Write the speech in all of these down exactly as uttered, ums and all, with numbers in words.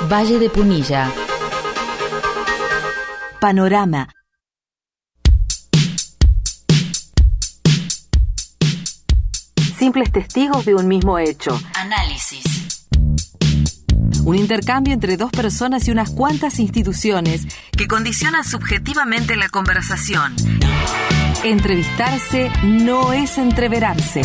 Valle de Punilla. Panorama. Simples testigos de un mismo hecho. Análisis. Un intercambio entre dos personas y unas cuantas instituciones que condicionan subjetivamente la conversación. Entrevistarse no es entreverarse.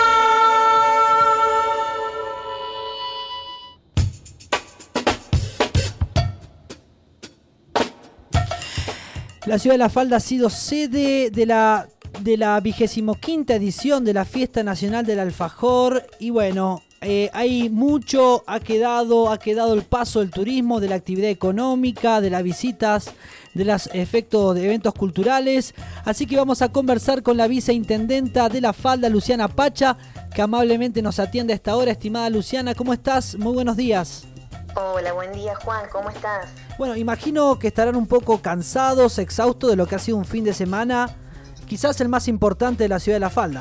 La ciudad de La Falda ha sido sede de la de la vigésimo quinta edición de la Fiesta Nacional del Alfajor y bueno, eh, hay mucho, ha quedado, ha quedado el paso del turismo, de la actividad económica, de las visitas, de los efectos de eventos culturales, así que vamos a conversar con la viceintendenta de La Falda, Luciana Pacha, que amablemente nos atiende a esta hora. Estimada Luciana, ¿cómo estás? Muy buenos días. Hola, buen día Juan, ¿cómo estás? Bueno, imagino que estarán un poco cansados, exhaustos de lo que ha sido un fin de semana, quizás el más importante de la ciudad de La Falda.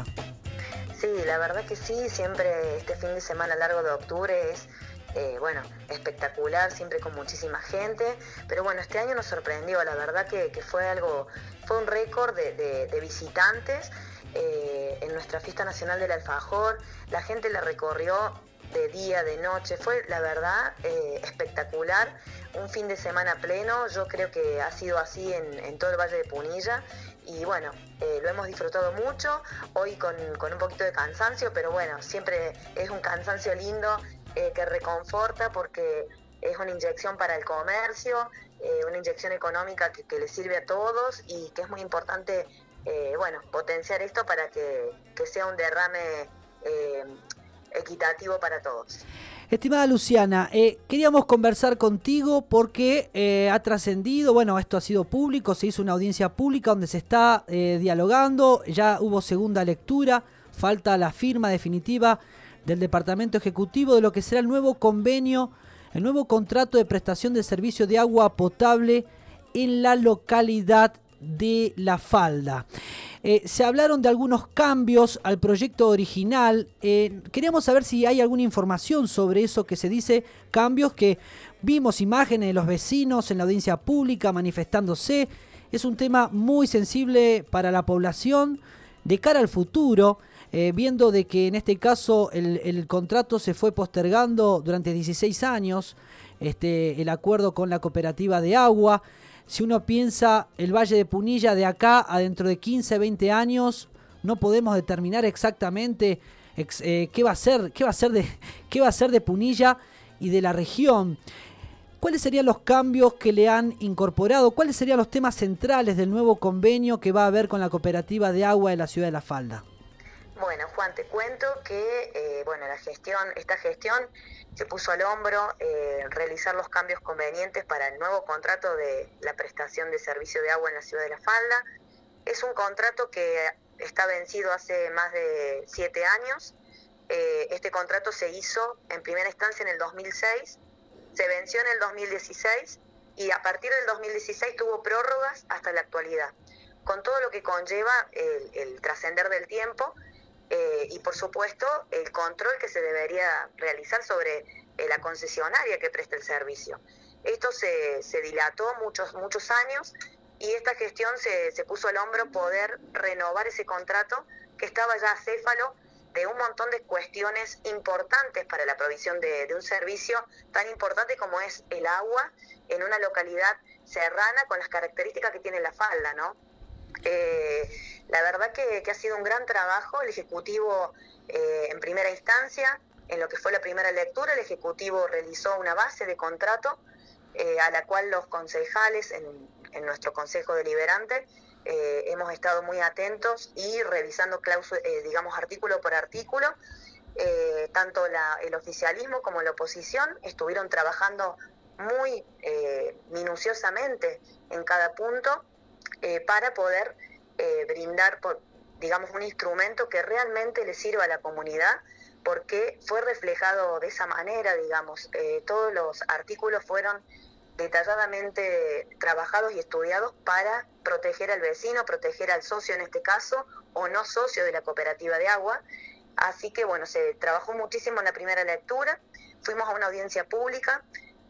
Sí, la verdad que sí, siempre este fin de semana largo de octubre es, eh, bueno, espectacular, siempre con muchísima gente, pero bueno, este año nos sorprendió, la verdad que, que fue algo, fue un récord de, de, de visitantes eh, en nuestra Fiesta Nacional del Alfajor, la gente la recorrió de día, de noche, fue la verdad eh, espectacular, un fin de semana pleno, yo creo que ha sido así en, en todo el Valle de Punilla y bueno, eh, lo hemos disfrutado mucho, hoy con, con un poquito de cansancio, pero bueno, siempre es un cansancio lindo eh, que reconforta porque es una inyección para el comercio, eh, una inyección económica que, que le sirve a todos y que es muy importante, eh, bueno, potenciar esto para que, que sea un derrame eh, equitativo para todos. Estimada Luciana, eh, queríamos conversar contigo porque eh, ha trascendido, bueno, esto ha sido público, se hizo una audiencia pública donde se está eh, dialogando, ya hubo segunda lectura, falta la firma definitiva del Departamento Ejecutivo de lo que será el nuevo convenio, el nuevo contrato de prestación de servicio de agua potable en la localidad de La Falda. Eh, se hablaron de algunos cambios al proyecto original. Eh, queríamos saber si hay alguna información sobre eso que se dice, cambios que vimos imágenes de los vecinos en la audiencia pública manifestándose. Es un tema muy sensible para la población de cara al futuro, eh, viendo de que en este caso el, el contrato se fue postergando durante dieciséis años, este, el acuerdo con la cooperativa de agua. Si uno piensa el Valle de Punilla de acá a dentro de quince, veinte años, no podemos determinar exactamente ex, eh, qué va a ser, qué va a ser de, qué va a ser de Punilla y de la región. ¿Cuáles serían los cambios que le han incorporado? ¿Cuáles serían los temas centrales del nuevo convenio que va a haber con la cooperativa de agua de la ciudad de La Falda? Bueno, Juan, te cuento que eh, bueno, la gestión, esta gestión se puso al hombro eh, realizar los cambios convenientes para el nuevo contrato de la prestación de servicio de agua en la ciudad de La Falda. Es un contrato que está vencido hace más de siete años. Eh, este contrato se hizo en primera instancia en el dos mil seis, se venció en el dos mil dieciséis y a partir del dos mil dieciséis tuvo prórrogas hasta la actualidad, con todo lo que conlleva el, el trascender del tiempo. Eh, y por supuesto el control que se debería realizar sobre eh, la concesionaria que presta el servicio. Esto se, se dilató muchos, muchos años y esta gestión se, se puso al hombro poder renovar ese contrato que estaba ya acéfalo de un montón de cuestiones importantes para la provisión de, de un servicio tan importante como es el agua en una localidad serrana con las características que tiene La Falda, ¿no? Eh, la verdad que, que ha sido un gran trabajo. El Ejecutivo eh, en primera instancia, en lo que fue la primera lectura, el Ejecutivo realizó una base de contrato eh, a la cual los concejales en, en nuestro Consejo Deliberante eh, hemos estado muy atentos y revisando cláusulas, eh, digamos artículo por artículo. Eh, tanto la, el oficialismo como la oposición estuvieron trabajando muy eh, minuciosamente en cada punto eh, para poder Eh, brindar, por, digamos, un instrumento que realmente le sirva a la comunidad, porque fue reflejado de esa manera, digamos, eh, todos los artículos fueron detalladamente trabajados y estudiados para proteger al vecino, proteger al socio en este caso, o no socio de la cooperativa de agua. Así que bueno, se trabajó muchísimo en la primera lectura, fuimos a una audiencia pública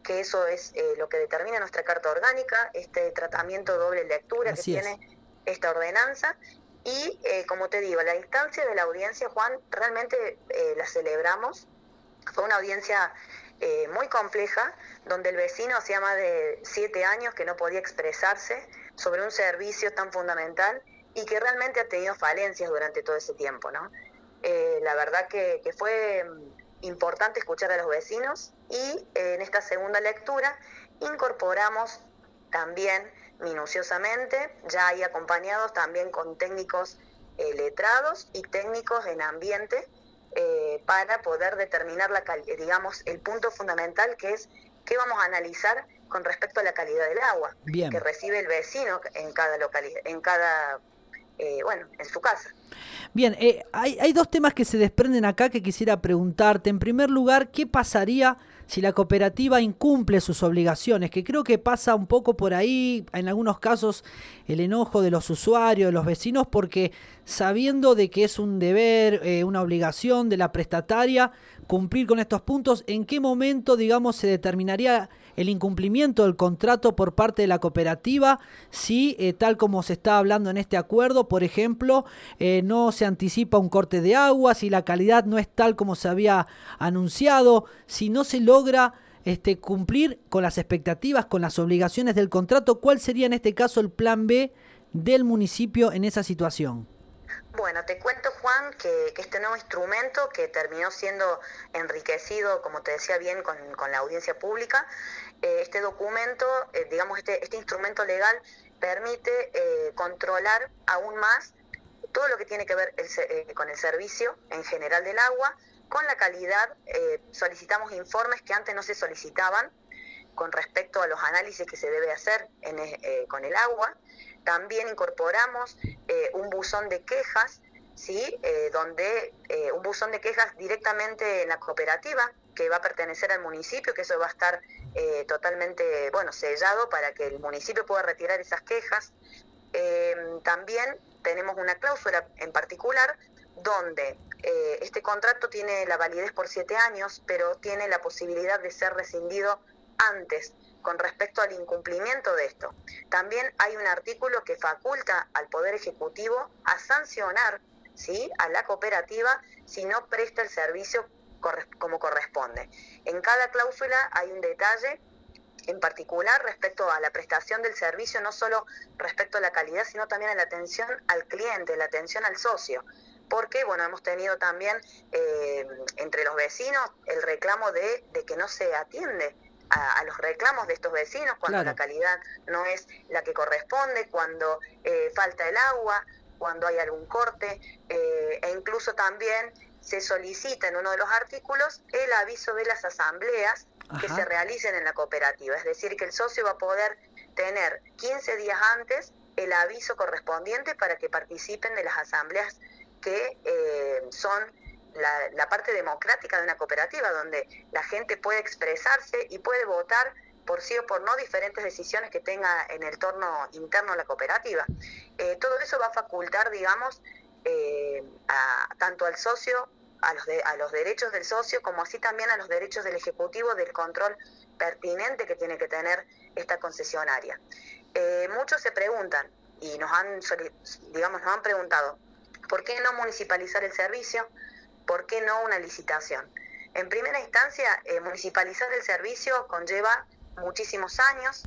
que eso es eh, lo que determina nuestra Carta Orgánica, este tratamiento doble lectura Así que es. tiene esta ordenanza. Y, eh, como te digo, la instancia de la audiencia, Juan, realmente eh, la celebramos. Fue una audiencia eh, muy compleja, donde el vecino hacía más de siete años que no podía expresarse sobre un servicio tan fundamental y que realmente ha tenido falencias durante todo ese tiempo, ¿no? Eh, la verdad que, que fue importante escuchar a los vecinos y eh, en esta segunda lectura incorporamos también minuciosamente, ya ahí acompañados también con técnicos eh, letrados y técnicos en ambiente, eh, para poder determinar la cal- digamos el punto fundamental, que es qué vamos a analizar con respecto a la calidad del agua Bien. que recibe el vecino en cada localidad, en cada eh, bueno, en su casa. Bien, eh, hay, hay dos temas que se desprenden acá que quisiera preguntarte. En primer lugar, ¿qué pasaría si la cooperativa incumple sus obligaciones? Que creo que pasa un poco por ahí, en algunos casos, el enojo de los usuarios, de los vecinos, porque sabiendo de que es un deber, eh, una obligación de la prestataria cumplir con estos puntos, ¿en qué momento, digamos, se determinaría el incumplimiento del contrato por parte de la cooperativa si, eh, tal como se está hablando en este acuerdo, por ejemplo, eh, no se anticipa un corte de agua, si la calidad no es tal como se había anunciado, si no se logra este, cumplir con las expectativas, con las obligaciones del contrato? ¿Cuál sería en este caso el plan B del municipio en esa situación? Bueno, te cuento, Juan, que, que este nuevo instrumento, que terminó siendo enriquecido, como te decía bien, con, con la audiencia pública, eh, este documento, eh, digamos, este, este instrumento legal permite eh, controlar aún más todo lo que tiene que ver el, eh, con el servicio en general del agua, con la calidad. Eh, solicitamos informes que antes no se solicitaban con respecto a los análisis que se debe hacer en, eh, con el agua. También incorporamos eh, un buzón de quejas, ¿sí? Eh, donde eh, un buzón de quejas directamente en la cooperativa, que va a pertenecer al municipio, que eso va a estar eh, totalmente, bueno, sellado para que el municipio pueda retirar esas quejas. Eh, también tenemos una cláusula en particular donde eh, este contrato tiene la validez por siete años, pero tiene la posibilidad de ser rescindido antes, con respecto al incumplimiento de esto. También hay un artículo que faculta al Poder Ejecutivo a sancionar, ¿sí?, a la cooperativa si no presta el servicio corre- como corresponde. En cada cláusula hay un detalle en particular respecto a la prestación del servicio, no solo respecto a la calidad, sino también a la atención al cliente, la atención al socio. Porque, bueno, hemos tenido también eh, entre los vecinos el reclamo de, de que no se atiende A, a los reclamos de estos vecinos cuando Claro. la calidad no es la que corresponde, cuando eh, falta el agua, cuando hay algún corte, eh, e incluso también se solicita en uno de los artículos el aviso de las asambleas Ajá. que se realicen en la cooperativa, es decir, que el socio va a poder tener quince días antes el aviso correspondiente para que participen de las asambleas que eh, son La, la parte democrática de una cooperativa, donde la gente puede expresarse y puede votar por sí o por no diferentes decisiones que tenga en el torno interno de la cooperativa. Eh, todo eso va a facultar, digamos, eh, a, tanto al socio, a los, de, a los derechos del socio, como así también a los derechos del ejecutivo del control pertinente que tiene que tener esta concesionaria. Eh, muchos se preguntan, y nos han, digamos, nos han preguntado, ¿por qué no municipalizar el servicio? ¿Por qué no una licitación? En primera instancia, eh, municipalizar el servicio conlleva muchísimos años.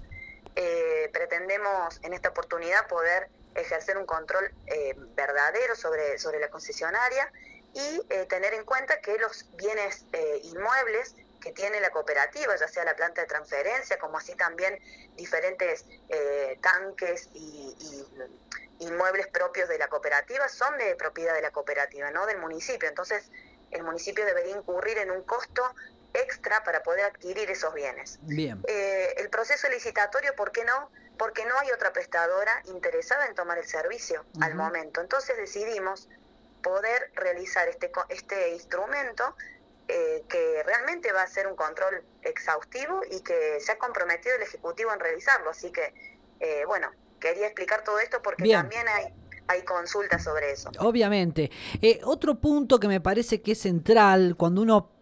Eh, pretendemos en esta oportunidad poder ejercer un control eh, verdadero sobre, sobre la concesionaria y eh, tener en cuenta que los bienes eh, inmuebles que tiene la cooperativa, ya sea la planta de transferencia, como así también diferentes eh, tanques y, y inmuebles propios de la cooperativa, son de propiedad de la cooperativa, no del municipio. Entonces, el municipio debería incurrir en un costo extra para poder adquirir esos bienes. Bien. Eh, el proceso licitatorio, ¿por qué no? Porque no hay otra prestadora interesada en tomar el servicio uh-huh. al momento. Entonces decidimos poder realizar este, este instrumento eh, que realmente va a ser un control exhaustivo y que se ha comprometido el Ejecutivo en realizarlo. Así que, eh, bueno, quería explicar todo esto porque Bien. también hay, hay consultas sobre eso. Obviamente. Eh, otro punto que me parece que es central cuando uno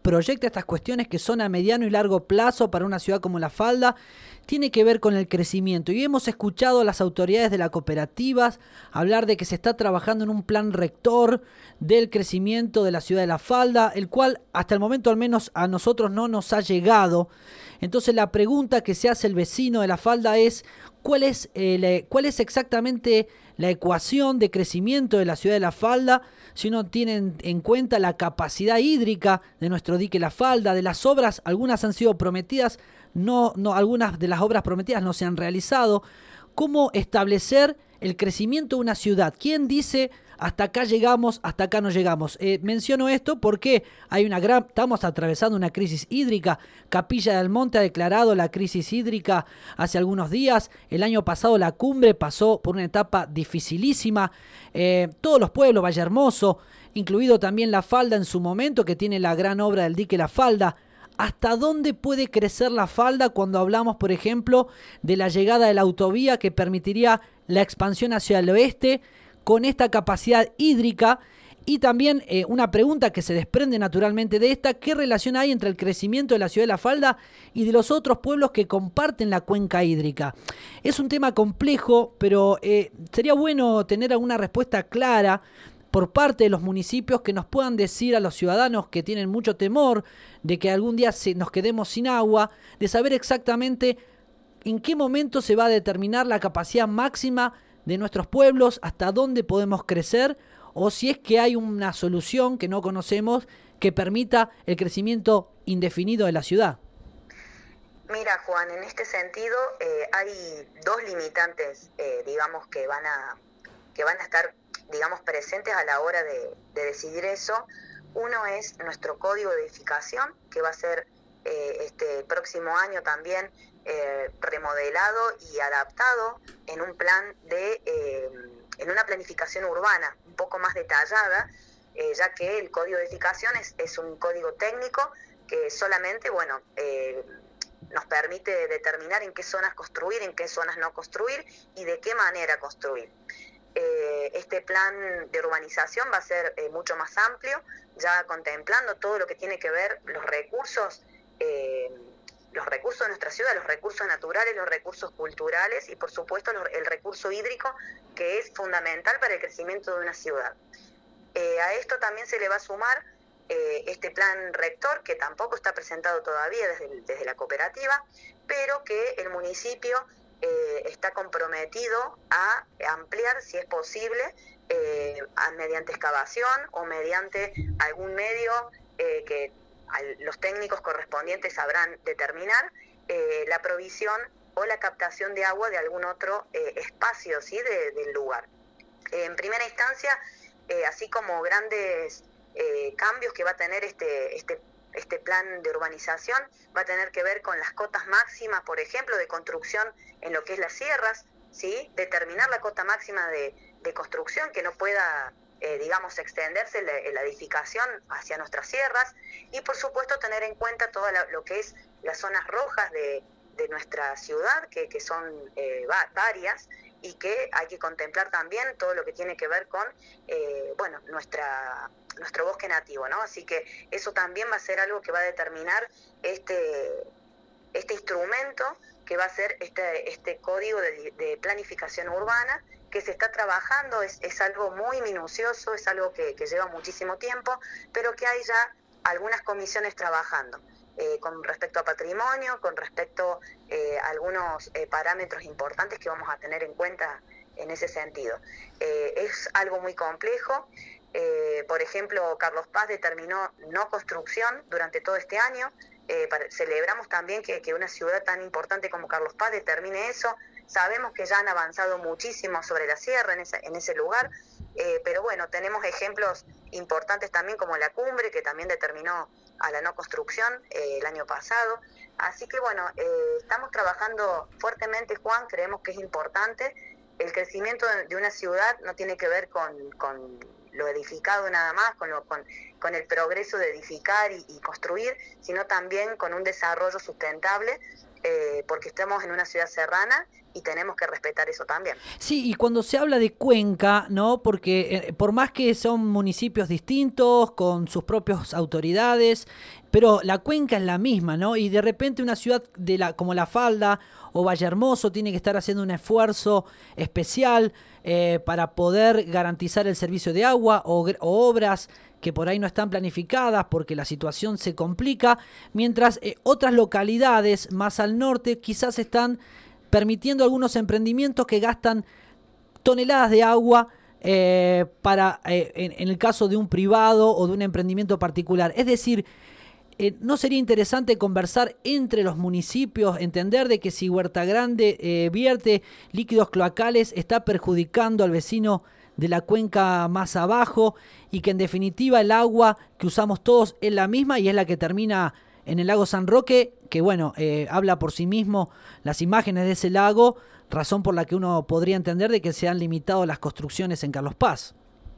proyecta estas cuestiones que son a mediano y largo plazo para una ciudad como La Falda, tiene que ver con el crecimiento. Y hemos escuchado a las autoridades de las cooperativas hablar de que se está trabajando en un plan rector del crecimiento de la ciudad de La Falda, el cual hasta el momento al menos a nosotros no nos ha llegado. Entonces la pregunta que se hace el vecino de La Falda es ¿cuál es, eh, la, cuál es exactamente la ecuación de crecimiento de la ciudad de La Falda si uno tiene en, en cuenta la capacidad hídrica de nuestro dique La Falda, de las obras? Algunas han sido prometidas, no, no, algunas de las obras prometidas no se han realizado. ¿Cómo establecer el crecimiento de una ciudad? ¿Quién dice hasta acá llegamos, hasta acá no llegamos? Eh, menciono esto porque hay una gran, estamos atravesando una crisis hídrica. Capilla del Monte ha declarado la crisis hídrica hace algunos días. El año pasado la cumbre pasó por una etapa dificilísima. Eh, todos los pueblos, Valle Hermoso, incluido también La Falda en su momento, que tiene la gran obra del dique La Falda. ¿Hasta dónde puede crecer La Falda cuando hablamos, por ejemplo, de la llegada de la autovía que permitiría la expansión hacia el oeste con esta capacidad hídrica? Y también eh, una pregunta que se desprende naturalmente de esta: ¿qué relación hay entre el crecimiento de la ciudad de La Falda y de los otros pueblos que comparten la cuenca hídrica? Es un tema complejo, pero eh, sería bueno tener alguna respuesta clara por parte de los municipios que nos puedan decir a los ciudadanos que tienen mucho temor de que algún día se, nos quedemos sin agua, de saber exactamente en qué momento se va a determinar la capacidad máxima de nuestros pueblos, hasta dónde podemos crecer, o si es que hay una solución que no conocemos que permita el crecimiento indefinido de la ciudad. Mira, Juan, en este sentido eh, hay dos limitantes, eh, digamos, que van a que van a estar, digamos, presentes a la hora de, de decidir eso. Uno es nuestro código de edificación, que va a ser eh, este próximo año también eh, remodelado y adaptado en un plan de, eh, en una planificación urbana un poco más detallada, eh, ya que el código de edificación es, es un código técnico que solamente, bueno, eh, nos permite determinar en qué zonas construir, en qué zonas no construir y de qué manera construir. Eh, este plan de urbanización va a ser eh, mucho más amplio, ya contemplando todo lo que tiene que ver los recursos, eh, los recursos de nuestra ciudad, los recursos naturales, los recursos culturales y por supuesto los, el recurso hídrico, que es fundamental para el crecimiento de una ciudad. Eh, a esto también se le va a sumar eh, este plan rector, que tampoco está presentado todavía desde, desde la cooperativa, pero que el municipio Eh, está comprometido a ampliar, si es posible, eh, a, mediante excavación o mediante algún medio eh, que a, los técnicos correspondientes sabrán determinar, eh, la provisión o la captación de agua de algún otro eh, espacio, ¿sí?, de, del lugar. Eh, en primera instancia, eh, así como grandes eh, cambios que va a tener este, este Este plan de urbanización, va a tener que ver con las cotas máximas, por ejemplo, de construcción en lo que es las sierras, ¿sí? Determinar la cota máxima de, de construcción que no pueda, eh, digamos, extenderse la, la edificación hacia nuestras sierras y, por supuesto, tener en cuenta todo la, lo que es las zonas rojas de, de nuestra ciudad, que, que son eh, va, varias, y que hay que contemplar también todo lo que tiene que ver con, eh, bueno, nuestra... nuestro bosque nativo, ¿no? Así que eso también va a ser algo que va a determinar este, este instrumento que va a ser este, este código de, de planificación urbana que se está trabajando. Es, es algo muy minucioso, es algo que, que lleva muchísimo tiempo, pero que hay ya algunas comisiones trabajando eh, con respecto a patrimonio, con respecto eh, a algunos eh, parámetros importantes que vamos a tener en cuenta en ese sentido. Eh, es algo muy complejo. Eh, por ejemplo, Carlos Paz determinó no construcción durante todo este año. Eh, para, celebramos también que, que una ciudad tan importante como Carlos Paz determine eso. Sabemos que ya han avanzado muchísimo sobre la sierra en, esa, en ese lugar, eh, pero bueno, tenemos ejemplos importantes también como la cumbre, que también determinó a la no construcción eh, el año pasado. Así que bueno, eh, estamos trabajando fuertemente, Juan, creemos que es importante. El crecimiento de, de una ciudad no tiene que ver con... con lo edificado nada más, con, lo, con, con el progreso de edificar y, y construir, sino también con un desarrollo sustentable, eh, porque estamos en una ciudad serrana y tenemos que respetar eso también. Sí, y cuando se habla de cuenca, ¿no? Porque eh, por más que son municipios distintos, con sus propias autoridades, pero la cuenca es la misma, ¿no? Y de repente una ciudad de la, como La Falda o Vallehermoso tiene que estar haciendo un esfuerzo especial eh, para poder garantizar el servicio de agua o, o obras que por ahí no están planificadas porque la situación se complica, mientras eh, otras localidades más al norte quizás están permitiendo algunos emprendimientos que gastan toneladas de agua eh, para eh, en, en el caso de un privado o de un emprendimiento particular. Es decir, eh, ¿no sería interesante conversar entre los municipios, entender de que si Huerta Grande eh, vierte líquidos cloacales está perjudicando al vecino de la cuenca más abajo y que en definitiva el agua que usamos todos es la misma y es la que termina en el lago San Roque, que bueno, eh, habla por sí mismo las imágenes de ese lago, razón por la que uno podría entender de que se han limitado las construcciones en Carlos Paz?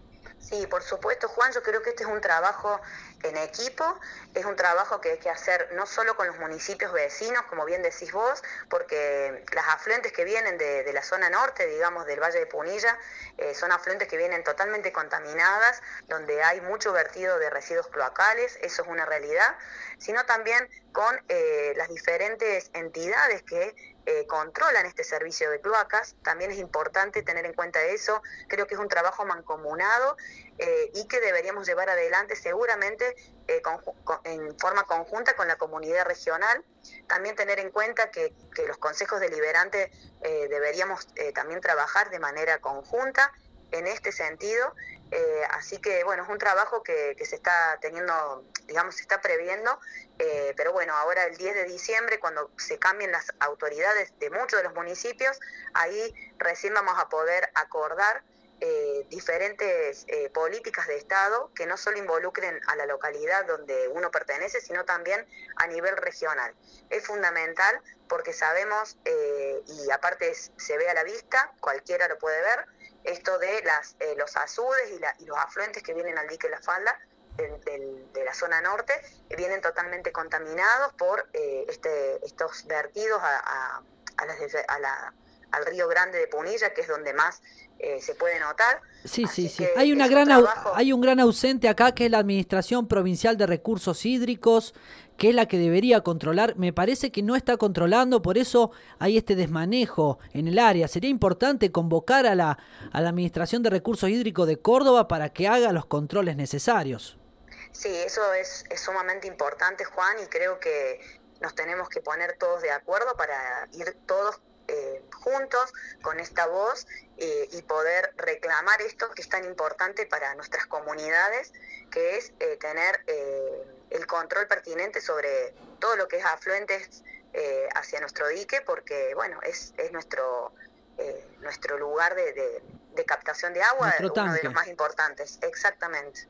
Sí, por supuesto, Juan, yo creo que este es un trabajo en equipo, es un trabajo que hay que hacer no solo con los municipios vecinos, como bien decís vos, porque las afluentes que vienen de, de la zona norte, digamos, del Valle de Punilla, eh, son afluentes que vienen totalmente contaminadas, donde hay mucho vertido de residuos cloacales, eso es una realidad, sino también con eh, las diferentes entidades que eh, controlan este servicio de cloacas. También es importante tener en cuenta eso. Creo que es un trabajo mancomunado eh, y que deberíamos llevar adelante seguramente eh, con, con, en forma conjunta con la comunidad regional. También tener en cuenta que, que los consejos deliberantes eh, deberíamos eh, también trabajar de manera conjunta en este sentido. Eh, así que bueno, es un trabajo que, que se está teniendo, digamos, se está previendo, eh, pero bueno, ahora el diez de diciembre, cuando se cambien las autoridades de muchos de los municipios, ahí recién vamos a poder acordar eh, diferentes eh, políticas de Estado que no solo involucren a la localidad donde uno pertenece, sino también a nivel regional. Es fundamental porque sabemos, eh, y aparte es, se ve a la vista, cualquiera lo puede ver, esto de las eh, los azudes y, la, y los afluentes que vienen al dique La Falda de, de, de la zona norte, eh, vienen totalmente contaminados por eh, este estos vertidos a, a, a, las, a la, al río Grande de Punilla, que es donde más eh, se puede notar. Sí, Así sí, sí. Hay una gran un trabajo... hay un gran ausente acá, que es la Administración Provincial de Recursos Hídricos, que es la que debería controlar. Me parece que no está controlando, por eso hay este desmanejo en el área. Sería importante convocar a la, a la Administración de Recursos Hídricos de Córdoba para que haga los controles necesarios. Sí, eso es, es sumamente importante, Juan, y creo que nos tenemos que poner todos de acuerdo para ir todos Eh, juntos con esta voz eh, y poder reclamar esto que es tan importante para nuestras comunidades, que es eh, tener eh, el control pertinente sobre todo lo que es afluentes eh, hacia nuestro dique, porque bueno, es, es nuestro eh, nuestro lugar de, de, de captación de agua, uno de los más importantes. Exactamente.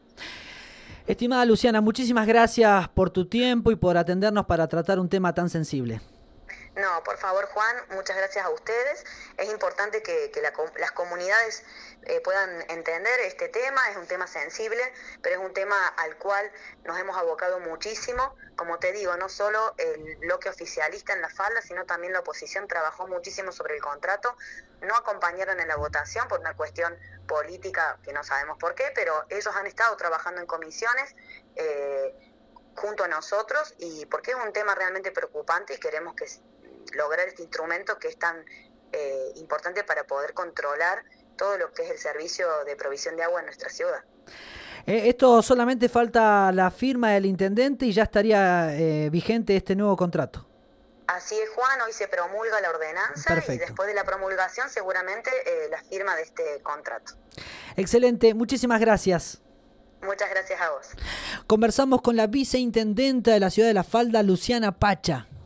Estimada Luciana, muchísimas gracias por tu tiempo y por atendernos para tratar un tema tan sensible. No, por favor, Juan, muchas gracias a ustedes. Es importante que, que la, las comunidades eh, puedan entender este tema. Es un tema sensible, pero es un tema al cual nos hemos abocado muchísimo. Como te digo, no solo el bloque oficialista en La Falda, sino también la oposición trabajó muchísimo sobre el contrato. No acompañaron en la votación por una cuestión política que no sabemos por qué, pero ellos han estado trabajando en comisiones eh, junto a nosotros, y porque es un tema realmente preocupante y queremos que lograr este instrumento que es tan eh, importante para poder controlar todo lo que es el servicio de provisión de agua en nuestra ciudad. Eh, esto solamente falta la firma del intendente y ya estaría eh, vigente este nuevo contrato. Así es, Juan, hoy se promulga la ordenanza. Perfecto. Y después de la promulgación seguramente eh, la firma de este contrato. Excelente, muchísimas gracias. Muchas gracias a vos. Conversamos con la viceintendenta de la ciudad de La Falda, Luciana Pacha.